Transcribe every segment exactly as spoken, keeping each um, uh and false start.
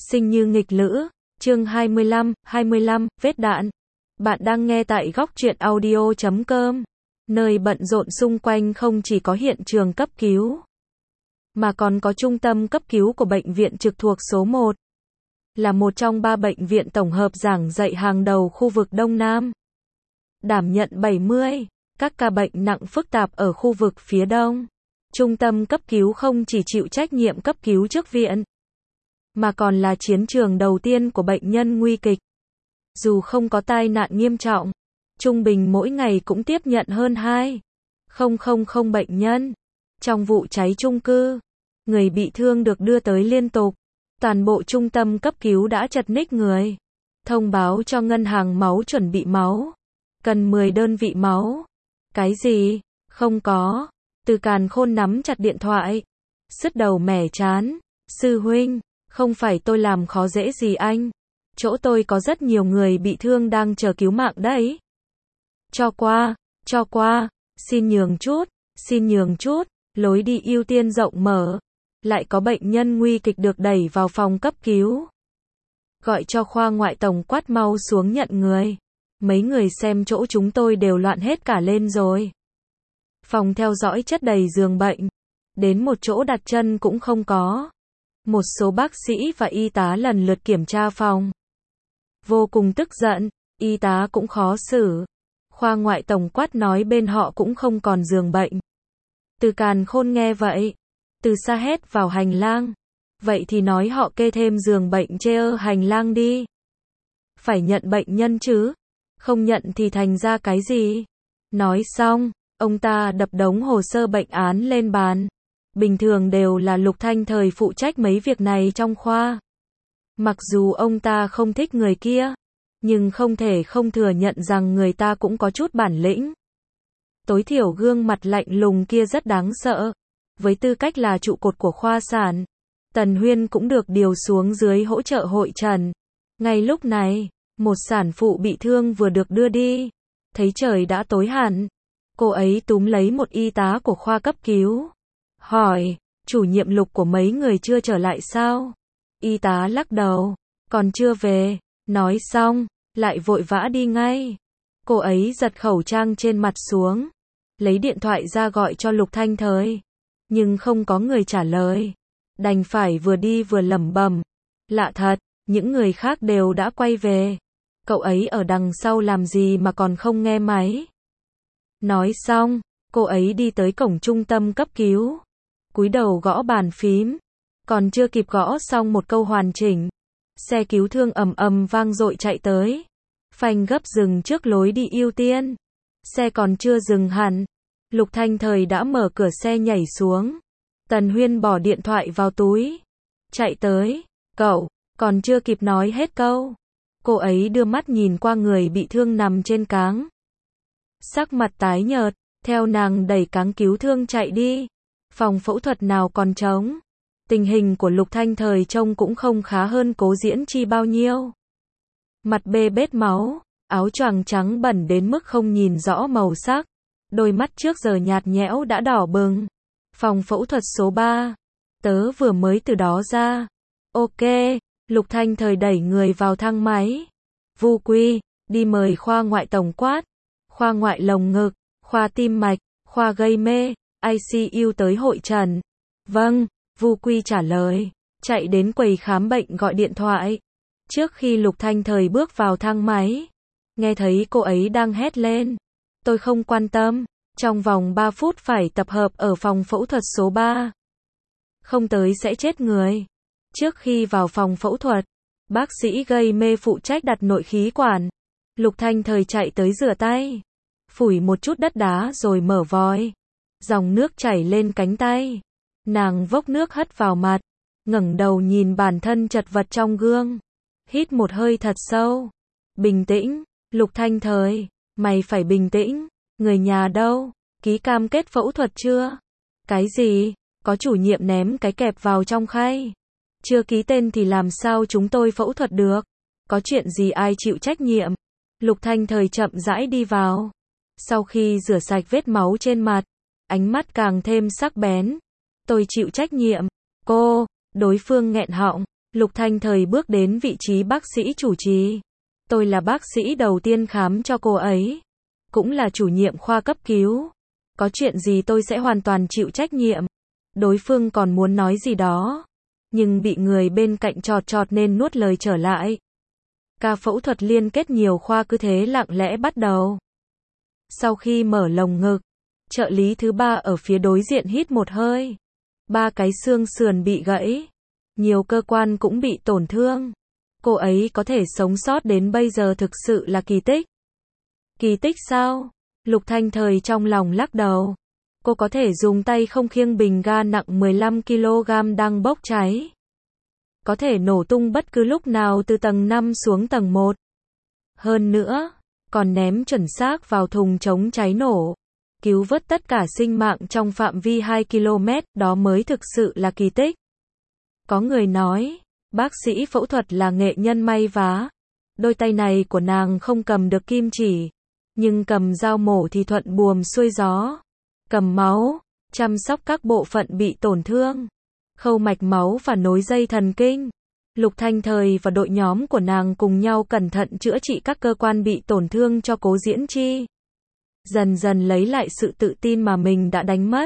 Sinh như nghịch lữ, chương hai mươi lăm, hai mươi lăm, vết đạn. Bạn đang nghe tại góc truyện audio chấm com. Nơi bận rộn xung quanh không chỉ có hiện trường cấp cứu, mà còn có trung tâm cấp cứu của bệnh viện trực thuộc số một. Là một trong ba bệnh viện tổng hợp giảng dạy hàng đầu khu vực Đông Nam. Đảm nhận bảy mươi các ca bệnh nặng phức tạp ở khu vực phía Đông. Trung tâm cấp cứu không chỉ chịu trách nhiệm cấp cứu trước viện, mà còn là chiến trường đầu tiên của bệnh nhân nguy kịch. Dù không có tai nạn nghiêm trọng, trung bình mỗi ngày cũng tiếp nhận hơn hai nghìn bệnh nhân. Trong vụ cháy chung cư, người bị thương được đưa tới liên tục. Toàn bộ trung tâm cấp cứu đã chật ních người. Thông báo cho ngân hàng máu chuẩn bị máu. Cần mười đơn vị máu. Cái gì? Không có. Từ Càn Khôn nắm chặt điện thoại. Sứt đầu mẻ chán. Sư huynh, không phải tôi làm khó dễ gì anh. Chỗ tôi có rất nhiều người bị thương đang chờ cứu mạng đấy. Cho qua, cho qua, xin nhường chút, xin nhường chút, lối đi ưu tiên rộng mở. Lại có bệnh nhân nguy kịch được đẩy vào phòng cấp cứu. Gọi cho khoa ngoại tổng quát mau xuống nhận người. Mấy người xem chỗ chúng tôi đều loạn hết cả lên rồi. Phòng theo dõi chất đầy giường bệnh. Đến một chỗ đặt chân cũng không có. Một số bác sĩ và y tá lần lượt kiểm tra phòng. Vô cùng tức giận, y tá cũng khó xử. Khoa ngoại tổng quát nói bên họ cũng không còn giường bệnh. Từ Càn Khôn nghe vậy, từ xa hét vào hành lang. Vậy thì nói họ kê thêm giường bệnh chê ơ hành lang đi. Phải nhận bệnh nhân chứ. Không nhận thì thành ra cái gì? Nói xong, ông ta đập đống hồ sơ bệnh án lên bàn. Bình thường đều là Lục Thanh Thời phụ trách mấy việc này trong khoa. Mặc dù ông ta không thích người kia, nhưng không thể không thừa nhận rằng người ta cũng có chút bản lĩnh. Tối thiểu gương mặt lạnh lùng kia rất đáng sợ. Với tư cách là trụ cột của khoa sản, Tần Huyên cũng được điều xuống dưới hỗ trợ hội trần. Ngay lúc này, một sản phụ bị thương vừa được đưa đi. Thấy trời đã tối hẳn, cô ấy túm lấy một y tá của khoa cấp cứu. Hỏi, chủ nhiệm Lục của mấy người chưa trở lại sao? Y tá lắc đầu, còn chưa về. Nói xong, lại vội vã đi ngay. Cô ấy giật khẩu trang trên mặt xuống, lấy điện thoại ra gọi cho Lục Thanh Thời. Nhưng không có người trả lời. Đành phải vừa đi vừa lẩm bẩm. Lạ thật, những người khác đều đã quay về. Cậu ấy ở đằng sau làm gì mà còn không nghe máy? Nói xong, cô ấy đi tới cổng trung tâm cấp cứu. Cúi đầu gõ bàn phím. Còn chưa kịp gõ xong một câu hoàn chỉnh, xe cứu thương ầm ầm vang dội chạy tới. Phanh gấp dừng trước lối đi ưu tiên. Xe còn chưa dừng hẳn, Lục Thanh Thời đã mở cửa xe nhảy xuống. Tần Huyên bỏ điện thoại vào túi. Chạy tới. Cậu, còn chưa kịp nói hết câu. Cô ấy đưa mắt nhìn qua người bị thương nằm trên cáng. Sắc mặt tái nhợt, theo nàng đẩy cáng cứu thương chạy đi. Phòng phẫu thuật nào còn trống. Tình hình của Lục Thanh Thời trông cũng không khá hơn Cố Diễn Chi bao nhiêu. Mặt bê bết máu, áo choàng trắng bẩn đến mức không nhìn rõ màu sắc. Đôi mắt trước giờ nhạt nhẽo đã đỏ bừng. Phòng phẫu thuật số ba. Tớ vừa mới từ đó ra. Ok, Lục Thanh Thời đẩy người vào thang máy. Vu Quy, đi mời khoa ngoại tổng quát. Khoa ngoại lồng ngực, khoa tim mạch, khoa gây mê, i xê u tới hội trần. Vâng, Vu Quy trả lời. Chạy đến quầy khám bệnh gọi điện thoại. Trước khi Lục Thanh Thời bước vào thang máy, nghe thấy cô ấy đang hét lên. Tôi không quan tâm. Trong vòng ba phút phải tập hợp ở phòng phẫu thuật số ba. Không tới sẽ chết người. Trước khi vào phòng phẫu thuật, bác sĩ gây mê phụ trách đặt nội khí quản. Lục Thanh Thời chạy tới rửa tay, phủi một chút đất đá rồi mở vòi. Dòng nước chảy lên cánh tay. Nàng vốc nước hất vào mặt, ngẩng đầu nhìn bản thân chật vật trong gương. Hít một hơi thật sâu. Bình tĩnh, Lục Thanh Thời, mày phải bình tĩnh. Người nhà đâu? Ký cam kết phẫu thuật chưa? Cái gì? Có chủ nhiệm ném cái kẹp vào trong khay. Chưa ký tên thì làm sao chúng tôi phẫu thuật được? Có chuyện gì ai chịu trách nhiệm? Lục Thanh Thời chậm rãi đi vào. Sau khi rửa sạch vết máu trên mặt, ánh mắt càng thêm sắc bén. Tôi chịu trách nhiệm. Cô, đối phương nghẹn họng. Lục Thanh Thời bước đến vị trí bác sĩ chủ trì. Tôi là bác sĩ đầu tiên khám cho cô ấy. Cũng là chủ nhiệm khoa cấp cứu. Có chuyện gì tôi sẽ hoàn toàn chịu trách nhiệm. Đối phương còn muốn nói gì đó. Nhưng bị người bên cạnh chọt chọt nên nuốt lời trở lại. Ca phẫu thuật liên kết nhiều khoa cứ thế lặng lẽ bắt đầu. Sau khi mở lồng ngực, trợ lý thứ ba ở phía đối diện hít một hơi. Ba cái xương sườn bị gãy. Nhiều cơ quan cũng bị tổn thương. Cô ấy có thể sống sót đến bây giờ thực sự là kỳ tích. Kỳ tích sao? Lục Thanh Thời trong lòng lắc đầu. Cô có thể dùng tay không khiêng bình ga nặng mười lăm ki lô gam đang bốc cháy. Có thể nổ tung bất cứ lúc nào từ tầng năm xuống tầng một. Hơn nữa, còn ném chuẩn xác vào thùng chống cháy nổ. Cứu vớt tất cả sinh mạng trong phạm vi hai ki lô mét, đó mới thực sự là kỳ tích. Có người nói, bác sĩ phẫu thuật là nghệ nhân may vá. Đôi tay này của nàng không cầm được kim chỉ, nhưng cầm dao mổ thì thuận buồm xuôi gió. Cầm máu, chăm sóc các bộ phận bị tổn thương, khâu mạch máu và nối dây thần kinh. Lục Thanh Thời và đội nhóm của nàng cùng nhau cẩn thận chữa trị các cơ quan bị tổn thương cho Cố Diễn Chi. Dần dần lấy lại sự tự tin mà mình đã đánh mất.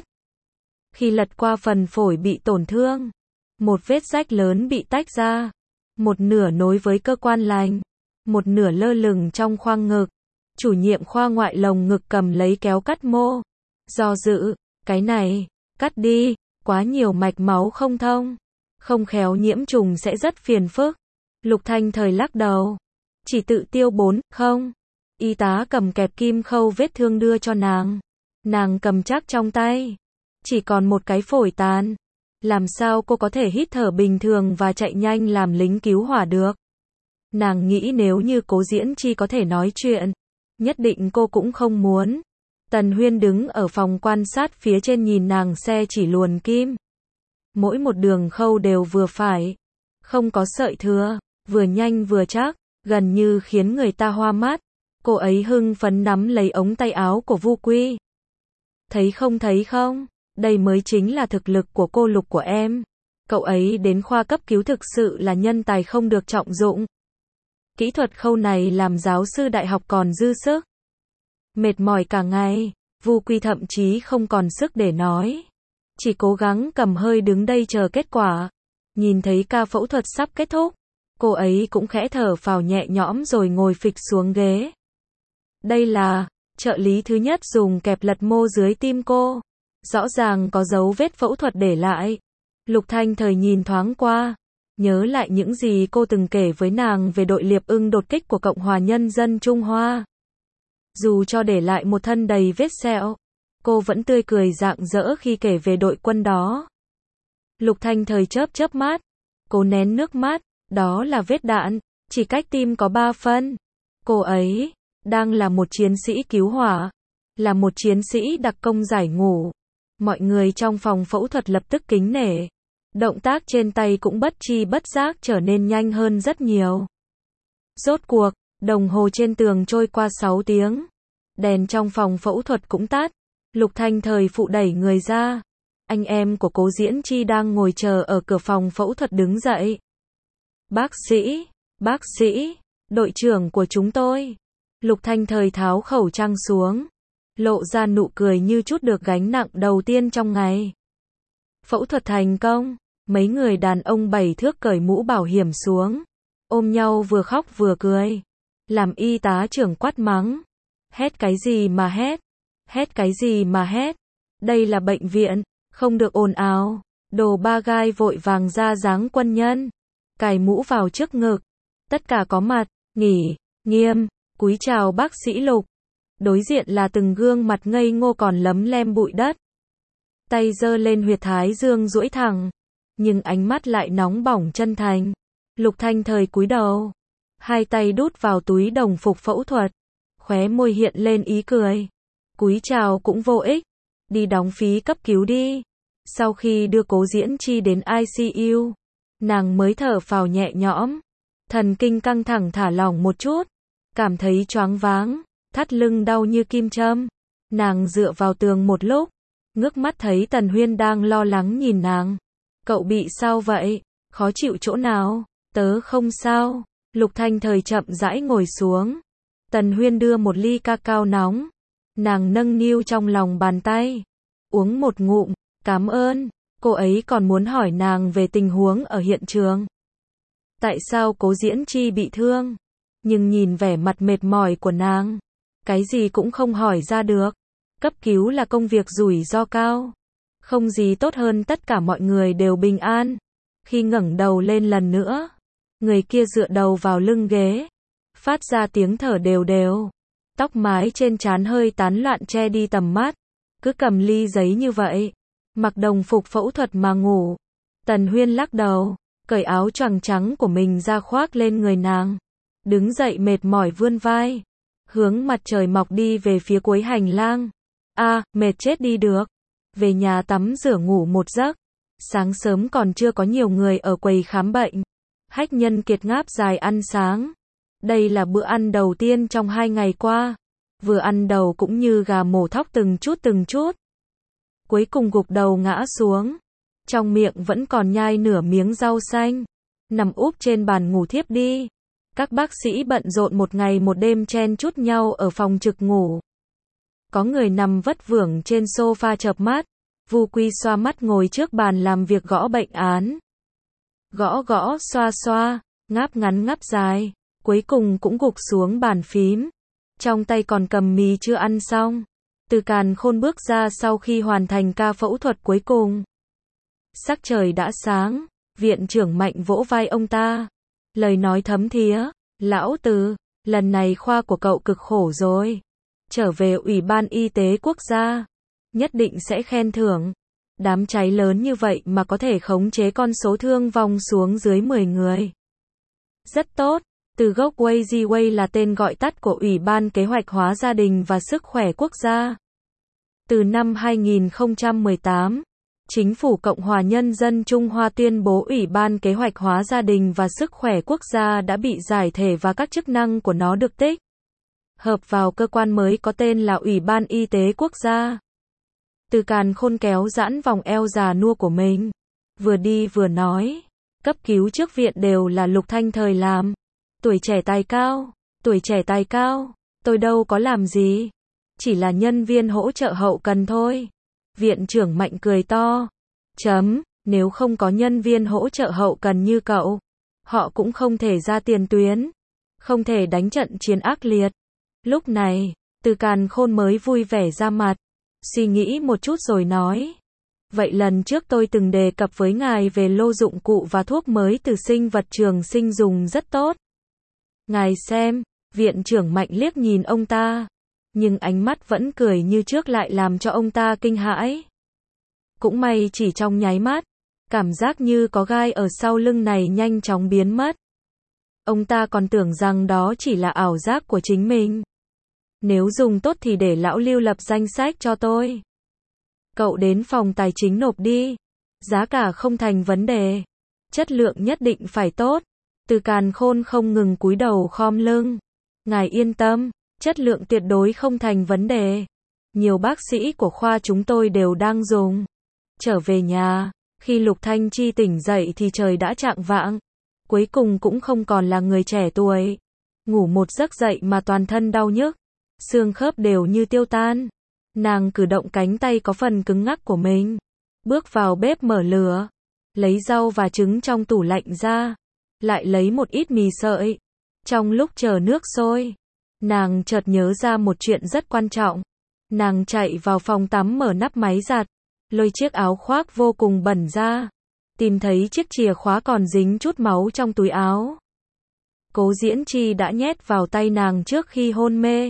Khi lật qua phần phổi bị tổn thương, một vết rách lớn bị tách ra, một nửa nối với cơ quan lành, một nửa lơ lửng trong khoang ngực. Chủ nhiệm khoa ngoại lồng ngực cầm lấy kéo cắt mô. Do dự, cái này, cắt đi, quá nhiều mạch máu không thông. Không khéo nhiễm trùng sẽ rất phiền phức. Lục Thanh Thời lắc đầu. Chỉ tự tiêu bốn, không. Y tá cầm kẹp kim khâu vết thương đưa cho nàng. Nàng cầm chắc trong tay. Chỉ còn một cái phổi tàn. Làm sao cô có thể hít thở bình thường và chạy nhanh làm lính cứu hỏa được? Nàng nghĩ nếu như Cố Diễn Chi có thể nói chuyện, nhất định cô cũng không muốn. Tần Huyên đứng ở phòng quan sát phía trên nhìn nàng xe chỉ luồn kim. Mỗi một đường khâu đều vừa phải, không có sợi thừa, vừa nhanh vừa chắc, gần như khiến người ta hoa mắt. Cô ấy hưng phấn nắm lấy ống tay áo của Vu Quy. Thấy không thấy không? Đây mới chính là thực lực của cô Lục của em. Cậu ấy đến khoa cấp cứu thực sự là nhân tài không được trọng dụng. Kỹ thuật khâu này làm giáo sư đại học còn dư sức. Mệt mỏi cả ngày, Vu Quy thậm chí không còn sức để nói. Chỉ cố gắng cầm hơi đứng đây chờ kết quả. Nhìn thấy ca phẫu thuật sắp kết thúc, cô ấy cũng khẽ thở phào nhẹ nhõm rồi ngồi phịch xuống ghế. Đây là, trợ lý thứ nhất dùng kẹp lật mô dưới tim cô. Rõ ràng có dấu vết phẫu thuật để lại. Lục Thanh Thời nhìn thoáng qua, nhớ lại những gì cô từng kể với nàng về đội Liệp Ưng đột kích của Cộng hòa Nhân dân Trung Hoa. Dù cho để lại một thân đầy vết sẹo, cô vẫn tươi cười rạng rỡ khi kể về đội quân đó. Lục Thanh Thời chớp chớp mắt, cố nén nước mắt, đó là vết đạn, chỉ cách tim có ba phân. Cô ấy, đang là một chiến sĩ cứu hỏa, là một chiến sĩ đặc công giải ngũ. Mọi người trong phòng phẫu thuật lập tức kính nể. Động tác trên tay cũng bất chi bất giác trở nên nhanh hơn rất nhiều. Rốt cuộc, đồng hồ trên tường trôi qua sáu tiếng. Đèn trong phòng phẫu thuật cũng tắt. Lục Thanh Thời phụ đẩy người ra. Anh em của Cố Diễn Chi đang ngồi chờ ở cửa phòng phẫu thuật đứng dậy. Bác sĩ, bác sĩ, đội trưởng của chúng tôi. Lục Thanh Thời tháo khẩu trang xuống, lộ ra nụ cười như chút được gánh nặng đầu tiên trong ngày. Phẫu thuật thành công, mấy người đàn ông bảy thước cởi mũ bảo hiểm xuống, ôm nhau vừa khóc vừa cười. Làm y tá trưởng quát mắng. Hét cái gì mà hét? Hét cái gì mà hét? Đây là bệnh viện, không được ồn ào. Đồ ba gai vội vàng ra dáng quân nhân, cài mũ vào trước ngực. Tất cả có mặt, nghỉ, nghiêm, cúi chào bác sĩ Lục. Đối diện là từng gương mặt ngây ngô còn lấm lem bụi đất. Tay giơ lên huyệt thái dương duỗi thẳng, nhưng ánh mắt lại nóng bỏng chân thành. Lục Thanh Thời cúi đầu, hai tay đút vào túi đồng phục phẫu thuật, khóe môi hiện lên ý cười. Cúi chào cũng vô ích, đi đóng phí cấp cứu đi. Sau khi đưa Cố Diễn Chi đến i xê u, nàng mới thở phào nhẹ nhõm, thần kinh căng thẳng thả lỏng một chút, cảm thấy choáng váng, thắt lưng đau như kim châm. Nàng dựa vào tường một lúc, ngước mắt thấy Tần Huyên đang lo lắng nhìn nàng. Cậu bị sao vậy? Khó chịu chỗ nào? Tớ không sao. Lục Thanh Thời chậm rãi ngồi xuống. Tần Huyên đưa một ly cacao nóng. Nàng nâng niu trong lòng bàn tay. Uống một ngụm. Cảm ơn. Cô ấy còn muốn hỏi nàng về tình huống ở hiện trường. Tại sao Cố Diễn Chi bị thương? Nhưng nhìn vẻ mặt mệt mỏi của nàng, cái gì cũng không hỏi ra được. Cấp cứu là công việc rủi ro cao. Không gì tốt hơn tất cả mọi người đều bình an. Khi ngẩng đầu lên lần nữa, người kia dựa đầu vào lưng ghế, phát ra tiếng thở đều đều. Tóc mái trên trán hơi tán loạn che đi tầm mắt. Cứ cầm ly giấy như vậy, mặc đồng phục phẫu thuật mà ngủ. Tần Huyên lắc đầu, cởi áo choàng trắng của mình ra khoác lên người nàng. Đứng dậy mệt mỏi vươn vai, hướng mặt trời mọc đi về phía cuối hành lang. A, à, mệt chết đi được. Về nhà tắm rửa ngủ một giấc. Sáng sớm còn chưa có nhiều người ở quầy khám bệnh. Hách Nhân Kiệt ngáp dài ăn sáng. Đây là bữa ăn đầu tiên trong hai ngày qua. Vừa ăn đầu cũng như gà mổ thóc từng chút từng chút. Cuối cùng gục đầu ngã xuống. Trong miệng vẫn còn nhai nửa miếng rau xanh. Nằm úp trên bàn ngủ thiếp đi. Các bác sĩ bận rộn một ngày một đêm chen chúc nhau ở phòng trực ngủ. Có người nằm vất vưởng trên sofa chợp mắt. Vu Quy xoa mắt ngồi trước bàn làm việc gõ bệnh án. Gõ gõ xoa xoa, ngáp ngắn ngáp dài, cuối cùng cũng gục xuống bàn phím. Trong tay còn cầm mì chưa ăn xong. Từ Càn Khôn bước ra sau khi hoàn thành ca phẫu thuật cuối cùng. Sắc trời đã sáng, viện trưởng Mạnh vỗ vai ông ta. Lời nói thấm thía, lão Từ, lần này khoa của cậu cực khổ rồi. Trở về Ủy ban Y tế Quốc gia, nhất định sẽ khen thưởng. Đám cháy lớn như vậy mà có thể khống chế con số thương vong xuống dưới mười người. Rất tốt, từ gốc vê giê vê là tên gọi tắt của Ủy ban Kế hoạch hóa Gia đình và Sức khỏe Quốc gia. Từ năm hai nghìn không trăm mười tám, Chính phủ Cộng hòa Nhân dân Trung Hoa tuyên bố Ủy ban Kế hoạch hóa Gia đình và Sức khỏe Quốc gia đã bị giải thể và các chức năng của nó được tích hợp vào cơ quan mới có tên là Ủy ban Y tế Quốc gia. Từ Càn Khôn kéo giãn vòng eo già nua của mình, vừa đi vừa nói, cấp cứu trước viện đều là Lục Thanh Thời làm. Tuổi trẻ tài cao, tuổi trẻ tài cao, tôi đâu có làm gì, chỉ là nhân viên hỗ trợ hậu cần thôi. Viện trưởng Mạnh cười to, chấm, nếu không có nhân viên hỗ trợ hậu cần như cậu, họ cũng không thể ra tiền tuyến, không thể đánh trận chiến ác liệt. Lúc này, Từ Càn Khôn mới vui vẻ ra mặt, suy nghĩ một chút rồi nói, vậy lần trước tôi từng đề cập với ngài về lô dụng cụ và thuốc mới từ sinh vật trường sinh dùng rất tốt. Ngài xem, viện trưởng Mạnh liếc nhìn ông ta, nhưng ánh mắt vẫn cười như trước lại làm cho ông ta kinh hãi. Cũng may chỉ trong nháy mắt, cảm giác như có gai ở sau lưng này nhanh chóng biến mất. Ông ta còn tưởng rằng đó chỉ là ảo giác của chính mình. Nếu dùng tốt thì để lão Lưu lập danh sách cho tôi. Cậu đến phòng tài chính nộp đi. Giá cả không thành vấn đề. Chất lượng nhất định phải tốt. Từ Càn Khôn không ngừng cúi đầu khom lưng. Ngài yên tâm, chất lượng tuyệt đối không thành vấn đề. Nhiều bác sĩ của khoa chúng tôi đều đang dùng. Trở về nhà, khi Lục Thanh Chi tỉnh dậy thì trời đã chạng vạng. Cuối cùng cũng không còn là người trẻ tuổi. Ngủ một giấc dậy mà toàn thân đau nhức. Xương khớp đều như tiêu tan. Nàng cử động cánh tay có phần cứng ngắc của mình. Bước vào bếp mở lửa. Lấy rau và trứng trong tủ lạnh ra. Lại lấy một ít mì sợi. Trong lúc chờ nước sôi, nàng chợt nhớ ra một chuyện rất quan trọng. Nàng chạy vào phòng tắm mở nắp máy giặt. Lôi chiếc áo khoác vô cùng bẩn ra. Tìm thấy chiếc chìa khóa còn dính chút máu trong túi áo. Cố Diễn Chi đã nhét vào tay nàng trước khi hôn mê.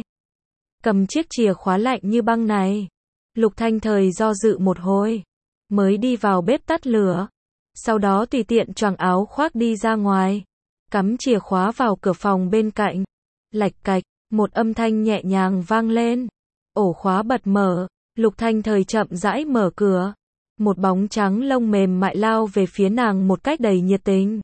Cầm chiếc chìa khóa lạnh như băng này. Lục Thanh Thời do dự một hồi, mới đi vào bếp tắt lửa. Sau đó tùy tiện choàng áo khoác đi ra ngoài. Cắm chìa khóa vào cửa phòng bên cạnh. Lạch cạch, một âm thanh nhẹ nhàng vang lên. Ổ khóa bật mở. Lục Thanh Thời chậm rãi mở cửa. Một bóng trắng lông mềm mại lao về phía nàng một cách đầy nhiệt tình.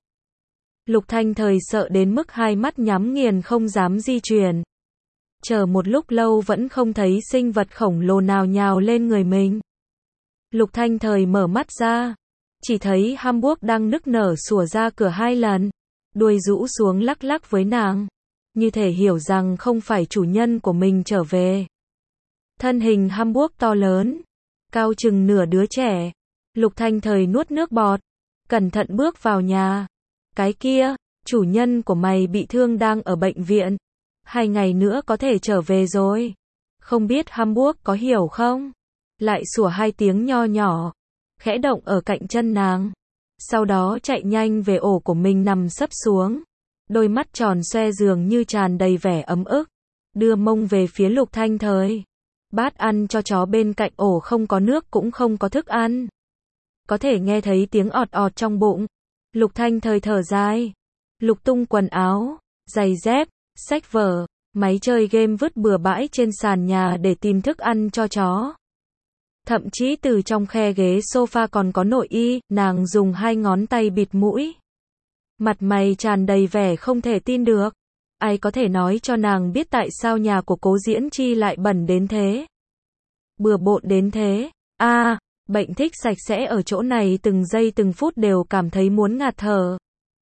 Lục Thanh Thời sợ đến mức hai mắt nhắm nghiền không dám di chuyển. Chờ một lúc lâu vẫn không thấy sinh vật khổng lồ nào nhào lên người mình. Lục Thanh Thời mở mắt ra. chỉ thấy Hamburg đang nức nở sủa ra cửa hai lần, đuôi rũ xuống lắc lắc với nàng, như thể hiểu rằng không phải chủ nhân của mình trở về. Thân hình Hamburg to lớn, cao chừng nửa đứa trẻ. Lục Thanh Thời nuốt nước bọt, cẩn thận bước vào nhà. Cái kia, chủ nhân của mày bị thương đang ở bệnh viện. Hai ngày nữa có thể trở về rồi. Không biết Hamburg có hiểu không? Lại sủa hai tiếng nho nhỏ, khẽ động ở cạnh chân nàng. Sau đó chạy nhanh về ổ của mình nằm sấp xuống. Đôi mắt tròn xoe dường như tràn đầy vẻ ấm ức. Đưa mông về phía Lục Thanh Thời. Bát ăn cho chó bên cạnh ổ không có nước cũng không có thức ăn. Có thể nghe thấy tiếng ọt ọt trong bụng. Lục Thanh Thời thở dài. Lục tung quần áo, giày dép, sách vở, máy chơi game vứt bừa bãi trên sàn nhà để tìm thức ăn cho chó. Thậm chí từ trong khe ghế sofa còn có nội y, nàng dùng hai ngón tay bịt mũi. Mặt mày tràn đầy vẻ không thể tin được. Ai có thể nói cho nàng biết tại sao nhà của Cố Diễn Chi lại bẩn đến thế? Bừa bộn đến thế? A, à, bệnh thích sạch sẽ ở chỗ này từng giây từng phút đều cảm thấy muốn ngạt thở.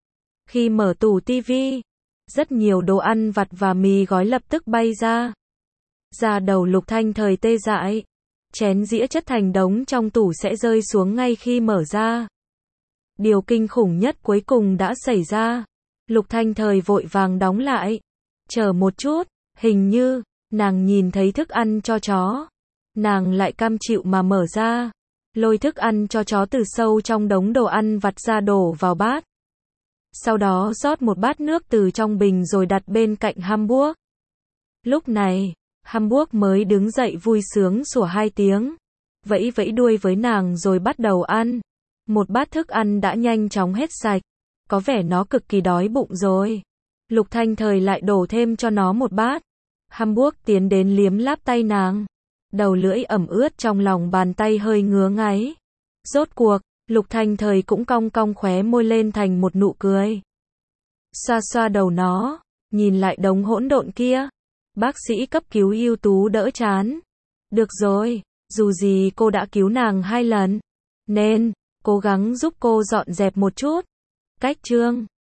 Khi mở tủ tivi, rất nhiều đồ ăn vặt và mì gói lập tức bay ra. Da đầu Lục Thanh Thời tê dại. Chén dĩa chất thành đống trong tủ sẽ rơi xuống ngay khi mở ra. Điều kinh khủng nhất cuối cùng đã xảy ra. Lục Thanh Thời vội vàng đóng lại. Chờ một chút, hình như, nàng nhìn thấy thức ăn cho chó. Nàng lại cam chịu mà mở ra. Lôi thức ăn cho chó từ sâu trong đống đồ ăn vặt ra đổ vào bát. Sau đó rót một bát nước từ trong bình rồi đặt bên cạnh Hamburg. Lúc này, Hamburg mới đứng dậy vui sướng sủa hai tiếng. Vẫy vẫy đuôi với nàng rồi bắt đầu ăn. Một bát thức ăn đã nhanh chóng hết sạch. Có vẻ nó cực kỳ đói bụng rồi. Lục Thanh Thời lại đổ thêm cho nó một bát. Hamburg tiến đến liếm láp tay nàng. Đầu lưỡi ẩm ướt trong lòng bàn tay hơi ngứa ngáy. Rốt cuộc, Lục Thanh Thời cũng cong cong khóe môi lên thành một nụ cười. Xoa xoa đầu nó, nhìn lại đống hỗn độn kia. Bác sĩ cấp cứu ưu tú đỡ chán. Được rồi, dù gì cô đã cứu nàng hai lần, nên cố gắng giúp cô dọn dẹp một chút. Cách chương